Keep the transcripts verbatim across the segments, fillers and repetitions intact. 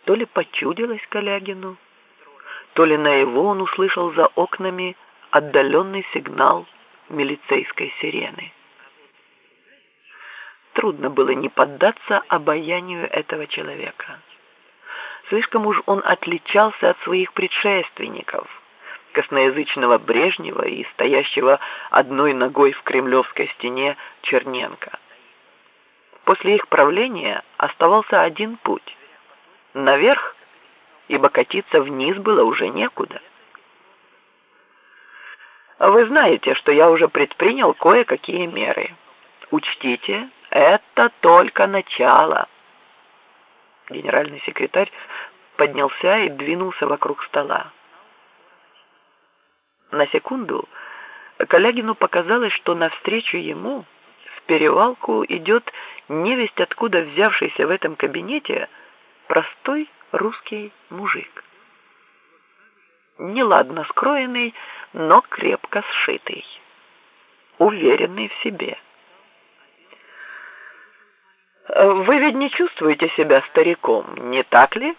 То ли почудилось Калягину, то ли наяву он услышал за окнами отдаленный сигнал милицейской сирены. Трудно было не поддаться обаянию этого человека. Слишком уж он отличался от своих предшественников, косноязычного Брежнева и стоящего одной ногой в кремлевской стене Черненко. После их правления оставался один путь – наверх, ибо катиться вниз было уже некуда. Вы знаете, что я уже предпринял кое-какие меры. Учтите, это только начало. Генеральный секретарь поднялся и двинулся вокруг стола. На секунду Калягину показалось, что навстречу ему в перевалку идет невесть откуда взявшийся в этом кабинете простой русский мужик. Неладно скроенный, но крепко сшитый, уверенный в себе. Вы ведь не чувствуете себя стариком, не так ли?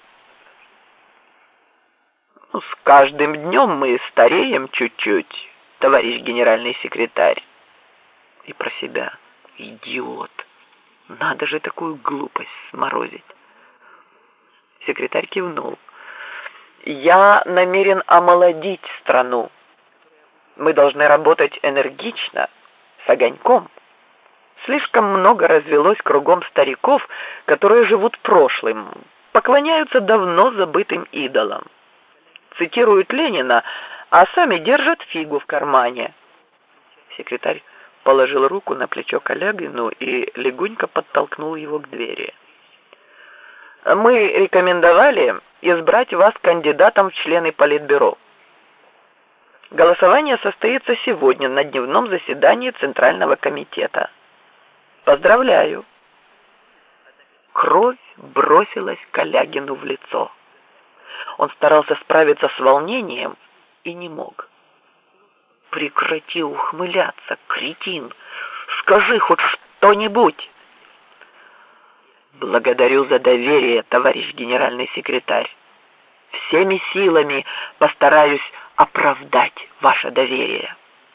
Ну, с каждым днем мы стареем чуть-чуть, товарищ генеральный секретарь. И про себя: идиот, надо же такую глупость сморозить. Секретарь кивнул. Я намерен омолодить страну. Мы должны работать энергично, с огоньком. Слишком много развелось кругом стариков, которые живут прошлым, поклоняются давно забытым идолам, цитируют Ленина, а сами держат фигу в кармане. Секретарь положил руку на плечо Калягину и легонько подтолкнул его к двери. Мы рекомендовали избрать вас кандидатом в члены Политбюро. Голосование состоится сегодня на дневном заседании Центрального комитета. Поздравляю. Кровь бросилась Калягину в лицо. Он старался справиться с волнением и не мог. Прекрати ухмыляться, кретин. Скажи хоть что-нибудь. Благодарю за доверие, товарищ генеральный секретарь. Всеми силами постараюсь оправдать ваше доверие.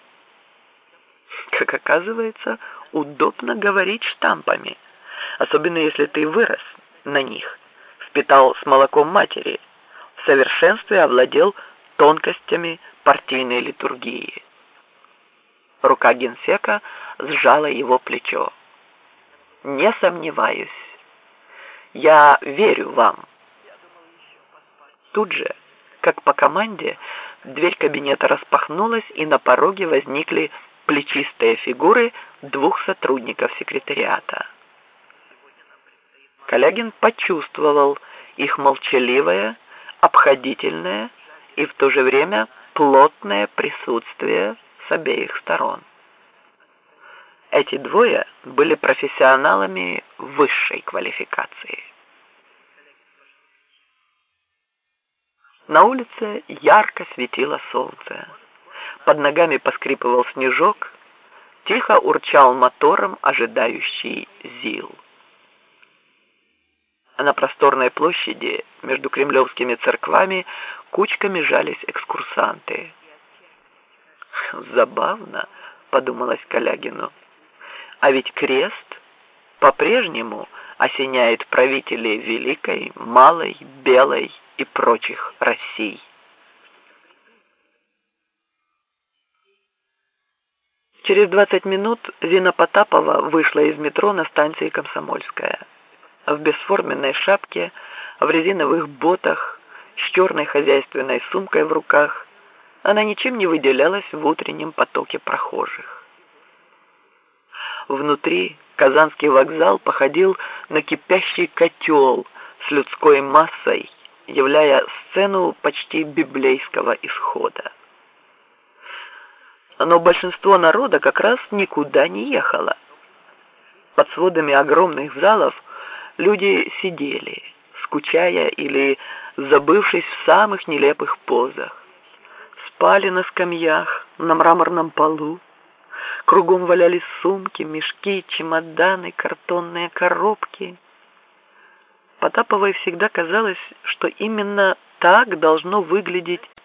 Как оказывается, удобно говорить штампами, особенно если ты вырос на них, впитал с молоком матери, в совершенстве овладел тонкостями партийной литургии. Рука генсека сжала его плечо. Не сомневаюсь. Я верю вам. Тут же, как по команде, дверь кабинета распахнулась, и на пороге возникли плечистые фигуры двух сотрудников секретариата. Калягин почувствовал их молчаливое, обходительное и в то же время плотное присутствие с обеих сторон. Эти двое были профессионалами высшей квалификации. На улице ярко светило солнце. Под ногами поскрипывал снежок, тихо урчал мотором ожидающий ЗИЛ. А на просторной площади между кремлевскими церквами кучками жались экскурсанты. «Забавно», — подумалось Калягину, «а ведь крест по-прежнему осеняет правителей Великой, Малой, Белой и прочих Россий». Через двадцать минут Зина Потапова вышла из метро на станции Комсомольская. В бесформенной шапке, в резиновых ботах, с черной хозяйственной сумкой в руках, она ничем не выделялась в утреннем потоке прохожих. Внутри Казанский вокзал походил на кипящий котел с людской массой, являя сцену почти библейского исхода. Но большинство народа как раз никуда не ехало. Под сводами огромных залов люди сидели, скучая или забывшись в самых нелепых позах. Спали на скамьях, на мраморном полу. Кругом валялись сумки, мешки, чемоданы, картонные коробки. Потаповой всегда казалось, что именно так должно выглядеть